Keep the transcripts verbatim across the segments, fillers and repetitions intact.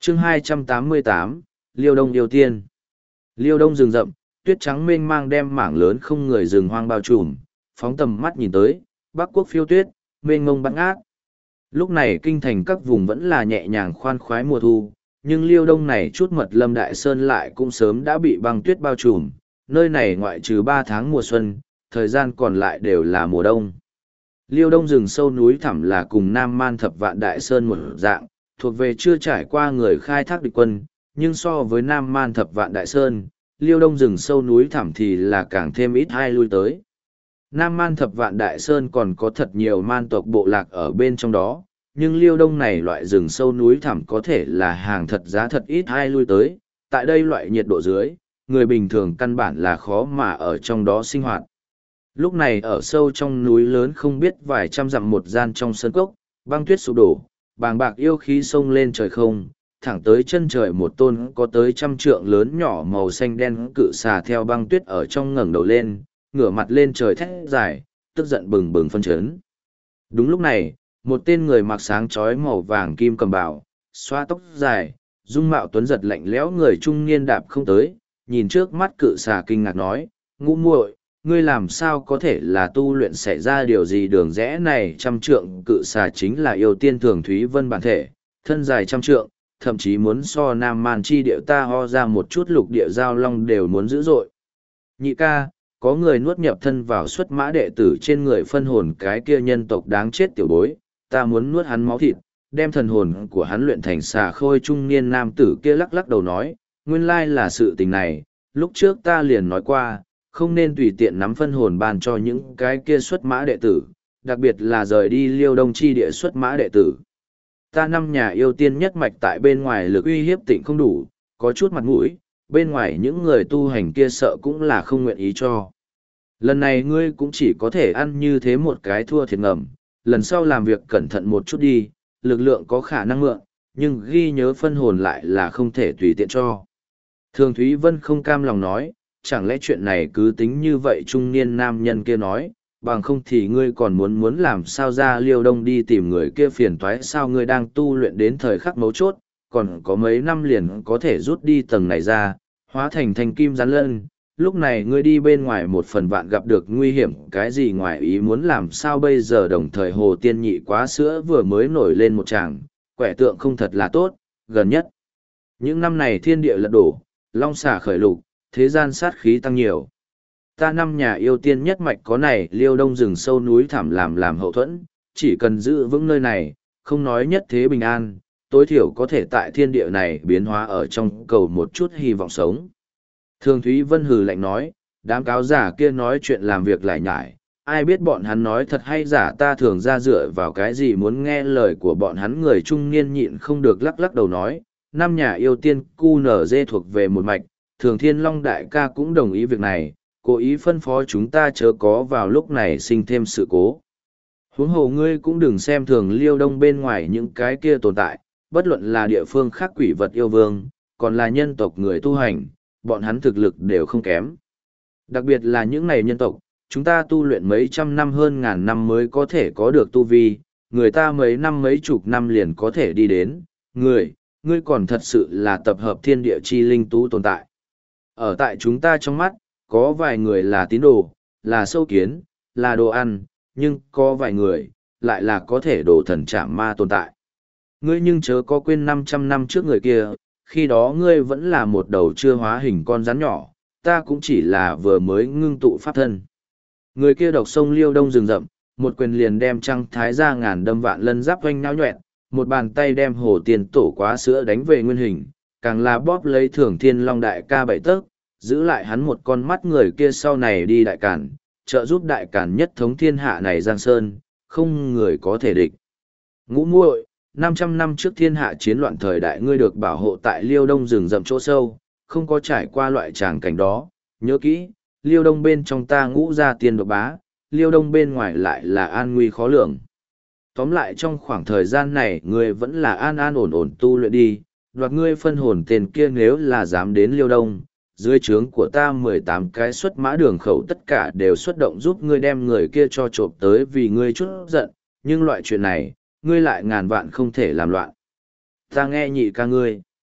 chương hai trăm tám mươi tám, Liêu Đông yêu tiên. Liêu Đông rừng rậm, tuyết trắng mênh mang đem mảng lớn không người rừng hoang bao trùm, phóng tầm mắt nhìn tới, Bắc Quốc phiêu tuyết, mênh mông bắn ác. Lúc này kinh thành các vùng vẫn là nhẹ nhàng khoan khoái mùa thu, nhưng Liêu Đông này chút mật lâm đại sơn lại cũng sớm đã bị băng tuyết bao trùm, nơi này ngoại trừ ba tháng mùa xuân, thời gian còn lại đều là mùa đông. Liêu Đông rừng sâu núi thẳm là cùng Nam Man thập vạn đại sơn một dạng, thuộc về chưa trải qua người khai thác địch quân, nhưng so với Nam Man thập vạn đại sơn, Liêu Đông rừng sâu núi thẳm thì là càng thêm ít ai lui tới. Nam Man thập vạn đại sơn còn có thật nhiều man tộc bộ lạc ở bên trong đó, nhưng Liêu Đông này loại rừng sâu núi thẳm có thể là hàng thật giá thật ít ai lui tới, tại đây loại nhiệt độ dưới, người bình thường căn bản là khó mà ở trong đó sinh hoạt. Lúc này ở sâu trong núi lớn không biết vài trăm dặm một gian trong sơn cốc, băng tuyết sụp đổ, bàng bạc yêu khí sông lên trời không, thẳng tới chân trời một tôn có tới trăm trượng lớn nhỏ màu xanh đen cự xà theo băng tuyết ở trong ngẩng đầu lên, ngửa mặt lên trời thét dài, tức giận bừng bừng phân chấn. Đúng lúc này, một tên người mặc sáng chói màu vàng kim cầm bào, xoa tóc dài, dung mạo tuấn giật lạnh lẽo người trung niên đạp không tới, nhìn trước mắt cự xà kinh ngạc nói, ngũ muội, ngươi làm sao có thể là tu luyện xảy ra điều gì đường rẽ này? Trăm trượng cự xà chính là yêu tiên thường Thúy Vân bản thể, thân dài trăm trượng, thậm chí muốn so Nam Man chi điệu ta ho ra một chút lục địa giao long đều muốn dữ dội. Nhị ca, có người nuốt nhập thân vào xuất mã đệ tử trên người phân hồn cái kia nhân tộc đáng chết tiểu bối, ta muốn nuốt hắn máu thịt, đem thần hồn của hắn luyện thành xà khôi. Trung niên nam tử kia lắc lắc đầu nói, nguyên lai là sự tình này, lúc trước ta liền nói qua, không nên tùy tiện nắm phân hồn ban cho những cái kia xuất mã đệ tử, đặc biệt là rời đi Liêu Đông chi địa xuất mã đệ tử. Ta năm nhà yêu tiên nhất mạch tại bên ngoài lực uy hiếp tịnh không đủ, có chút mặt mũi, bên ngoài những người tu hành kia sợ cũng là không nguyện ý cho. Lần này ngươi cũng chỉ có thể ăn như thế một cái thua thiệt ngầm, lần sau làm việc cẩn thận một chút đi, lực lượng có khả năng mượn, nhưng ghi nhớ phân hồn lại là không thể tùy tiện cho. Thường Thúy Vân không cam lòng nói, chẳng lẽ chuyện này cứ tính như vậy? Trung niên nam nhân kia nói, bằng không thì ngươi còn muốn muốn làm sao ra Liêu Đông đi tìm người kia phiền toái sao? Ngươi đang tu luyện đến thời khắc mấu chốt, còn có mấy năm liền có thể rút đi tầng này ra, hóa thành thanh kim rắn lân. Lúc này ngươi đi bên ngoài một phần vạn gặp được nguy hiểm cái gì ngoài ý muốn làm sao bây giờ? Đồng thời Hồ Tiên Nhị quá sữa vừa mới nổi lên một tràng, quẻ tượng không thật là tốt, gần nhất. Những năm này thiên địa lật đổ, long xà khởi lục, thế gian sát khí tăng nhiều. Ta năm nhà yêu tiên nhất mạch có này Liêu Đông rừng sâu núi thẳm làm làm hậu thuẫn, chỉ cần giữ vững nơi này, không nói nhất thế bình an, tối thiểu có thể tại thiên địa này biến hóa ở trong cầu một chút hy vọng sống. Thường Thúy Vân hừ lạnh nói, đám cáo giả kia nói chuyện làm việc lại nhải, ai biết bọn hắn nói thật hay giả? Ta thường ra dựa vào cái gì muốn nghe lời của bọn hắn? Người trung niên nhịn không được lắc lắc đầu nói, năm nhà yêu tiên cu nở dê thuộc về một mạch, Thường Thiên Long đại ca cũng đồng ý việc này, cố ý phân phó chúng ta chớ có vào lúc này sinh thêm sự cố. Huống hồ ngươi cũng đừng xem thường Liêu Đông bên ngoài những cái kia tồn tại, bất luận là địa phương khác quỷ vật yêu vương, còn là nhân tộc người tu hành, bọn hắn thực lực đều không kém. Đặc biệt là những này nhân tộc, chúng ta tu luyện mấy trăm năm hơn ngàn năm mới có thể có được tu vi, người ta mấy năm mấy chục năm liền có thể đi đến, người, ngươi còn thật sự là tập hợp thiên địa chi linh tú tồn tại. Ở tại chúng ta trong mắt, có vài người là tín đồ, là sâu kiến, là đồ ăn, nhưng có vài người, lại là có thể đổ thần chạm ma tồn tại. Ngươi nhưng chớ có quên năm trăm năm trước người kia, khi đó ngươi vẫn là một đầu chưa hóa hình con rắn nhỏ, ta cũng chỉ là vừa mới ngưng tụ pháp thân. Người kia độc sông Liêu Đông rừng rậm, một quyền liền đem trăng thái ra ngàn đâm vạn lân giáp oanh náo nhuẹn, một bàn tay đem Hồ Tiên tổ quá sữa đánh về nguyên hình, càng là bóp lấy Thường Thiên Long đại ca bảy tấc, giữ lại hắn một con mắt. Người kia sau này đi đại cản, trợ giúp đại cản nhất thống thiên hạ này giang sơn, không người có thể địch. Ngũ muội, năm trăm năm trước thiên hạ chiến loạn thời đại ngươi được bảo hộ tại Liêu Đông rừng rậm chỗ sâu, không có trải qua loại tràng cảnh đó, nhớ kỹ, Liêu Đông bên trong ta ngũ gia tiên độc bá, Liêu Đông bên ngoài lại là an nguy khó lường. Tóm lại trong khoảng thời gian này ngươi vẫn là an an ổn ổn tu luyện đi, đoạt ngươi phân hồn tên kia nếu là dám đến Liêu Đông, dưới trướng của ta mười tám cái xuất mã đường khẩu tất cả đều xuất động giúp ngươi đem người kia cho trộm tới vì ngươi chút giận, nhưng loại chuyện này, ngươi lại ngàn vạn không thể làm loạn. Ta nghe nhị ca ngươi.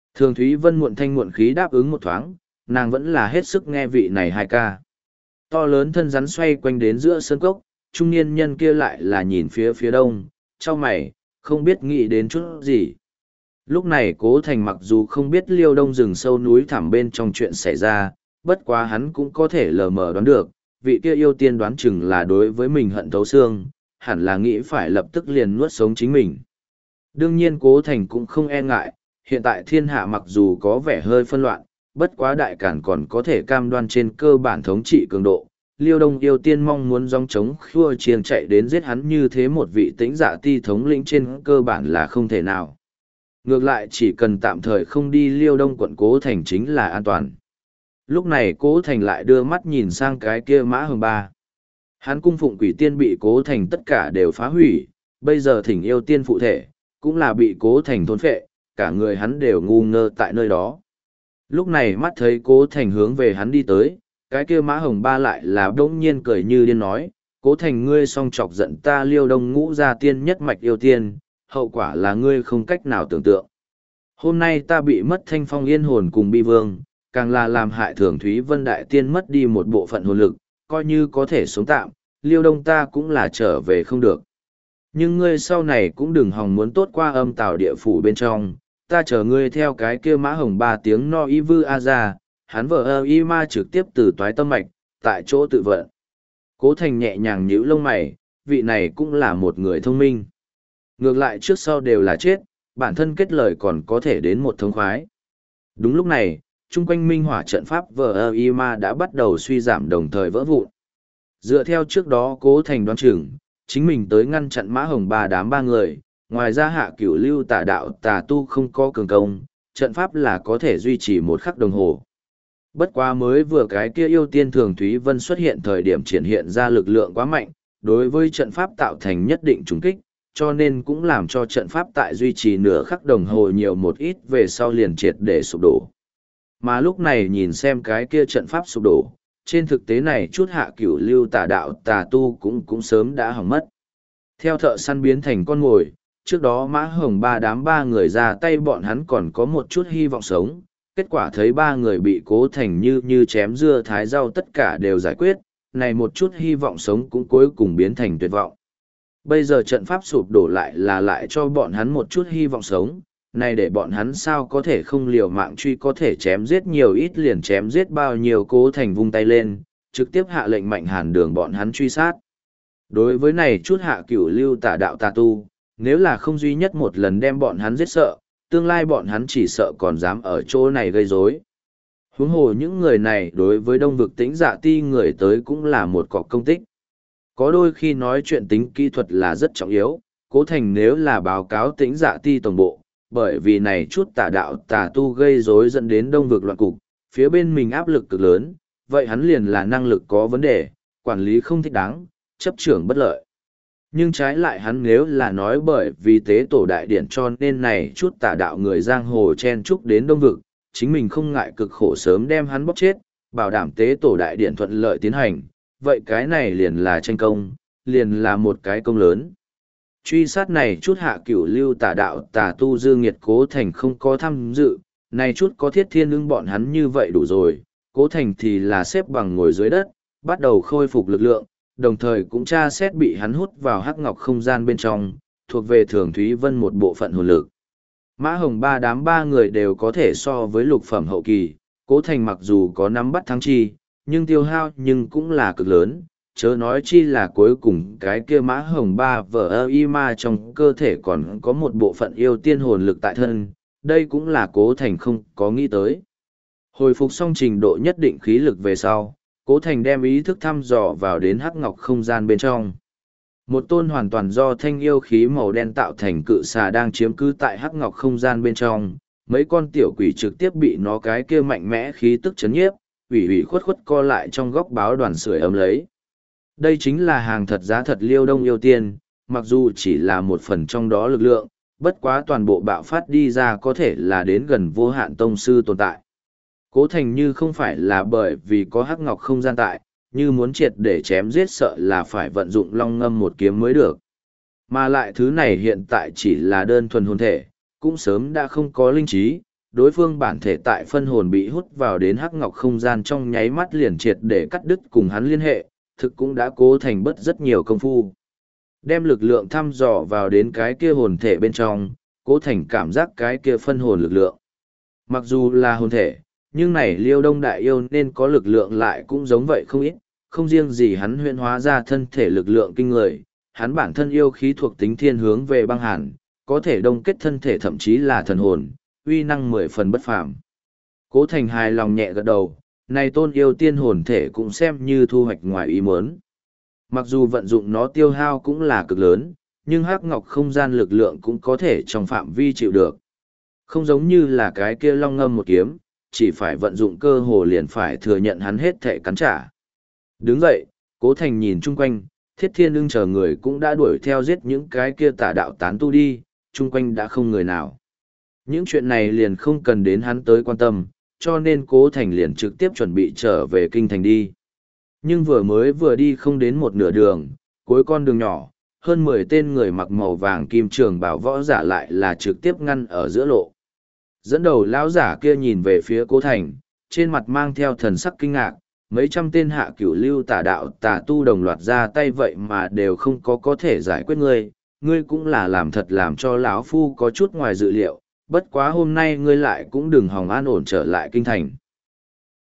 Thường Thúy Vân muộn thanh muộn khí đáp ứng một thoáng, nàng vẫn là hết sức nghe vị này hai ca. To lớn thân rắn xoay quanh đến giữa sân cốc, trung niên nhân kia lại là nhìn phía phía đông, trao mày, không biết nghĩ đến chút gì. Lúc này Cố Thành mặc dù không biết Liêu Đông rừng sâu núi thẳm bên trong chuyện xảy ra, bất quá hắn cũng có thể lờ mờ đoán được, vị kia yêu tiên đoán chừng là đối với mình hận thấu xương, hẳn là nghĩ phải lập tức liền nuốt sống chính mình. Đương nhiên Cố Thành cũng không e ngại, hiện tại thiên hạ mặc dù có vẻ hơi phân loạn, bất quá đại cản còn có thể cam đoan trên cơ bản thống trị cường độ. Liêu Đông yêu tiên mong muốn dòng chống khua chiêng chạy đến giết hắn như thế một vị tĩnh dạ ti thống lĩnh trên cơ bản là không thể nào. Ngược lại chỉ cần tạm thời không đi Liêu Đông quận Cố Thành chính là an toàn. Lúc này Cố Thành lại đưa mắt nhìn sang cái kia Mã Hồng Ba. Hắn cung phụng quỷ tiên bị Cố Thành tất cả đều phá hủy, bây giờ thỉnh yêu tiên phụ thể, cũng là bị Cố Thành thôn phệ, cả người hắn đều ngu ngơ tại nơi đó. Lúc này mắt thấy Cố Thành hướng về hắn đi tới, cái kia Mã Hồng Ba lại là đống nhiên cười như điên nói, Cố Thành ngươi song chọc giận ta Liêu Đông ngũ gia tiên nhất mạch yêu tiên, hậu quả là ngươi không cách nào tưởng tượng. Hôm nay ta bị mất thanh phong yên hồn cùng bi vương, càng là làm hại Thường Thúy Vân Đại Tiên mất đi một bộ phận hồn lực, coi như có thể sống tạm, Liêu Đông ta cũng là trở về không được. Nhưng ngươi sau này cũng đừng hòng muốn tốt qua âm tào địa phủ bên trong, ta chờ ngươi theo cái kia Mã Hồng Ba tiếng no y vư a ra, hắn vợ ơ y ma trực tiếp từ toái tâm mạch, tại chỗ tự vận. Cố Thành nhẹ nhàng nhíu lông mày, vị này cũng là một người thông minh. Ngược lại trước sau đều là chết, bản thân kết lời còn có thể đến một thống khoái. Đúng lúc này, chung quanh minh hỏa trận pháp vờ ơ y ma đã bắt đầu suy giảm đồng thời vỡ vụn. Dựa theo trước đó Cố Thành đoán chừng, chính mình tới ngăn chặn Mã Hồng Ba đám ba người, ngoài ra hạ cửu lưu tà đạo tà tu không có cường công, trận pháp là có thể duy trì một khắc đồng hồ. Bất quá mới vừa cái kia yêu tiên Thường Thúy Vân xuất hiện thời điểm triển hiện ra lực lượng quá mạnh, đối với trận pháp tạo thành nhất định trùng kích, cho nên cũng làm cho trận pháp tại duy trì nửa khắc đồng hồ nhiều một ít về sau liền triệt để sụp đổ. Mà lúc này nhìn xem cái kia trận pháp sụp đổ, trên thực tế này chút hạ cửu lưu tà đạo tà tu cũng cũng sớm đã hỏng mất. Theo thợ săn biến thành con mồi, trước đó Mã Hồng Ba đám ba người ra tay bọn hắn còn có một chút hy vọng sống, kết quả thấy ba người bị Cố Thành như như chém dưa thái rau tất cả đều giải quyết, này một chút hy vọng sống cũng cuối cùng biến thành tuyệt vọng. Bây giờ trận pháp sụp đổ lại là lại cho bọn hắn một chút hy vọng sống, này để bọn hắn sao có thể không liều mạng truy có thể chém giết nhiều ít liền chém giết bao nhiêu. Cố Thành vung tay lên, trực tiếp hạ lệnh mạnh hàn đường bọn hắn truy sát. Đối với này chút hạ cửu lưu tà đạo tà tu, nếu là không duy nhất một lần đem bọn hắn giết sợ, tương lai bọn hắn chỉ sợ còn dám ở chỗ này gây rối. Huống hồ những người này đối với đông vực tĩnh dạ ti người tới cũng là một cọc công tích. Có đôi khi nói chuyện tính kỹ thuật là rất trọng yếu, Cố Thành nếu là báo cáo tĩnh dạ ti tổng bộ, bởi vì này chút tà đạo tà tu gây rối dẫn đến đông vực loạn cục, phía bên mình áp lực cực lớn, vậy hắn liền là năng lực có vấn đề, quản lý không thích đáng, chấp trưởng bất lợi. Nhưng trái lại hắn nếu là nói bởi vì tế tổ đại điển cho nên này chút tà đạo người giang hồ chen chúc đến đông vực, chính mình không ngại cực khổ sớm đem hắn bóc chết, bảo đảm tế tổ đại điển thuận lợi tiến hành, vậy cái này liền là tranh công, liền là một cái công lớn. Truy sát này chút hạ cửu lưu tà đạo tà tu dư nghiệt Cố Thành không có tham dự, này chút có thiết thiên ưng bọn hắn như vậy đủ rồi, Cố Thành thì là xếp bằng ngồi dưới đất, bắt đầu khôi phục lực lượng, đồng thời cũng tra xét bị hắn hút vào hắc ngọc không gian bên trong, thuộc về Thường Thúy Vân một bộ phận hồn lực. Mã Hồng Ba đám ba người đều có thể so với lục phẩm hậu kỳ, Cố Thành mặc dù có nắm bắt thắng chi, nhưng tiêu hao nhưng cũng là cực lớn, chớ nói chi là cuối cùng cái kia Mã Hồng Ba vở ơ y ma trong cơ thể còn có một bộ phận yêu tiên hồn lực tại thân, đây cũng là Cố Thành không có nghĩ tới. Hồi phục xong trình độ nhất định khí lực về sau, Cố Thành đem ý thức thăm dò vào đến hắc ngọc không gian bên trong. Một tôn hoàn toàn do thanh yêu khí màu đen tạo thành cự xà đang chiếm cứ tại hắc ngọc không gian bên trong, mấy con tiểu quỷ trực tiếp bị nó cái kia mạnh mẽ khí tức chấn nhiếp, ủy ủy khuất khuất co lại trong góc báo đoàn sưởi ấm lấy. Đây chính là hàng thật giá thật Liêu Đông yêu tiên, mặc dù chỉ là một phần trong đó lực lượng, bất quá toàn bộ bạo phát đi ra có thể là đến gần vô hạn tông sư tồn tại. Cố Thành như không phải là bởi vì có hắc ngọc không gian tại, như muốn triệt để chém giết sợ là phải vận dụng long ngâm một kiếm mới được. Mà lại thứ này hiện tại chỉ là đơn thuần hồn thể, cũng sớm đã không có linh trí, đối phương bản thể tại phân hồn bị hút vào đến hắc ngọc không gian trong nháy mắt liền triệt để cắt đứt cùng hắn liên hệ, thực cũng đã cố thành bất rất nhiều công phu. Đem lực lượng thăm dò vào đến cái kia hồn thể bên trong, cố thành cảm giác cái kia phân hồn lực lượng. Mặc dù là hồn thể, nhưng này Liêu Đông Đại Yêu nên có lực lượng lại cũng giống vậy không ít, không riêng gì hắn huyễn hóa ra thân thể lực lượng kinh người, hắn bản thân yêu khí thuộc tính thiên hướng về băng hàn, có thể đông kết thân thể thậm chí là thần hồn, uy năng mười phần bất phàm. Cố Thành hài lòng nhẹ gật đầu, này tôn yêu tiên hồn thể cũng xem như thu hoạch ngoài ý muốn. Mặc dù vận dụng nó tiêu hao cũng là cực lớn, nhưng hắc ngọc không gian lực lượng cũng có thể trong phạm vi chịu được. Không giống như là cái kia long ngâm một kiếm, chỉ phải vận dụng cơ hồ liền phải thừa nhận hắn hết thể cắn trả. Đứng dậy, Cố Thành nhìn chung quanh, Thiết Thiên Ưng chờ người cũng đã đuổi theo giết những cái kia tà đạo tán tu đi, chung quanh đã không người nào. Những chuyện này liền không cần đến hắn tới quan tâm, cho nên Cố Thành liền trực tiếp chuẩn bị trở về kinh thành đi. Nhưng vừa mới vừa đi không đến một nửa đường, cuối con đường nhỏ, hơn mười tên người mặc màu vàng kim trường bảo võ giả lại là trực tiếp ngăn ở giữa lộ. Dẫn đầu lão giả kia nhìn về phía Cố Thành, trên mặt mang theo thần sắc kinh ngạc, mấy trăm tên hạ cửu lưu tà đạo tà tu đồng loạt ra tay vậy mà đều không có có thể giải quyết ngươi, ngươi cũng là làm thật làm cho lão phu có chút ngoài dự liệu, bất quá hôm nay ngươi lại cũng đừng hòng an ổn trở lại kinh thành.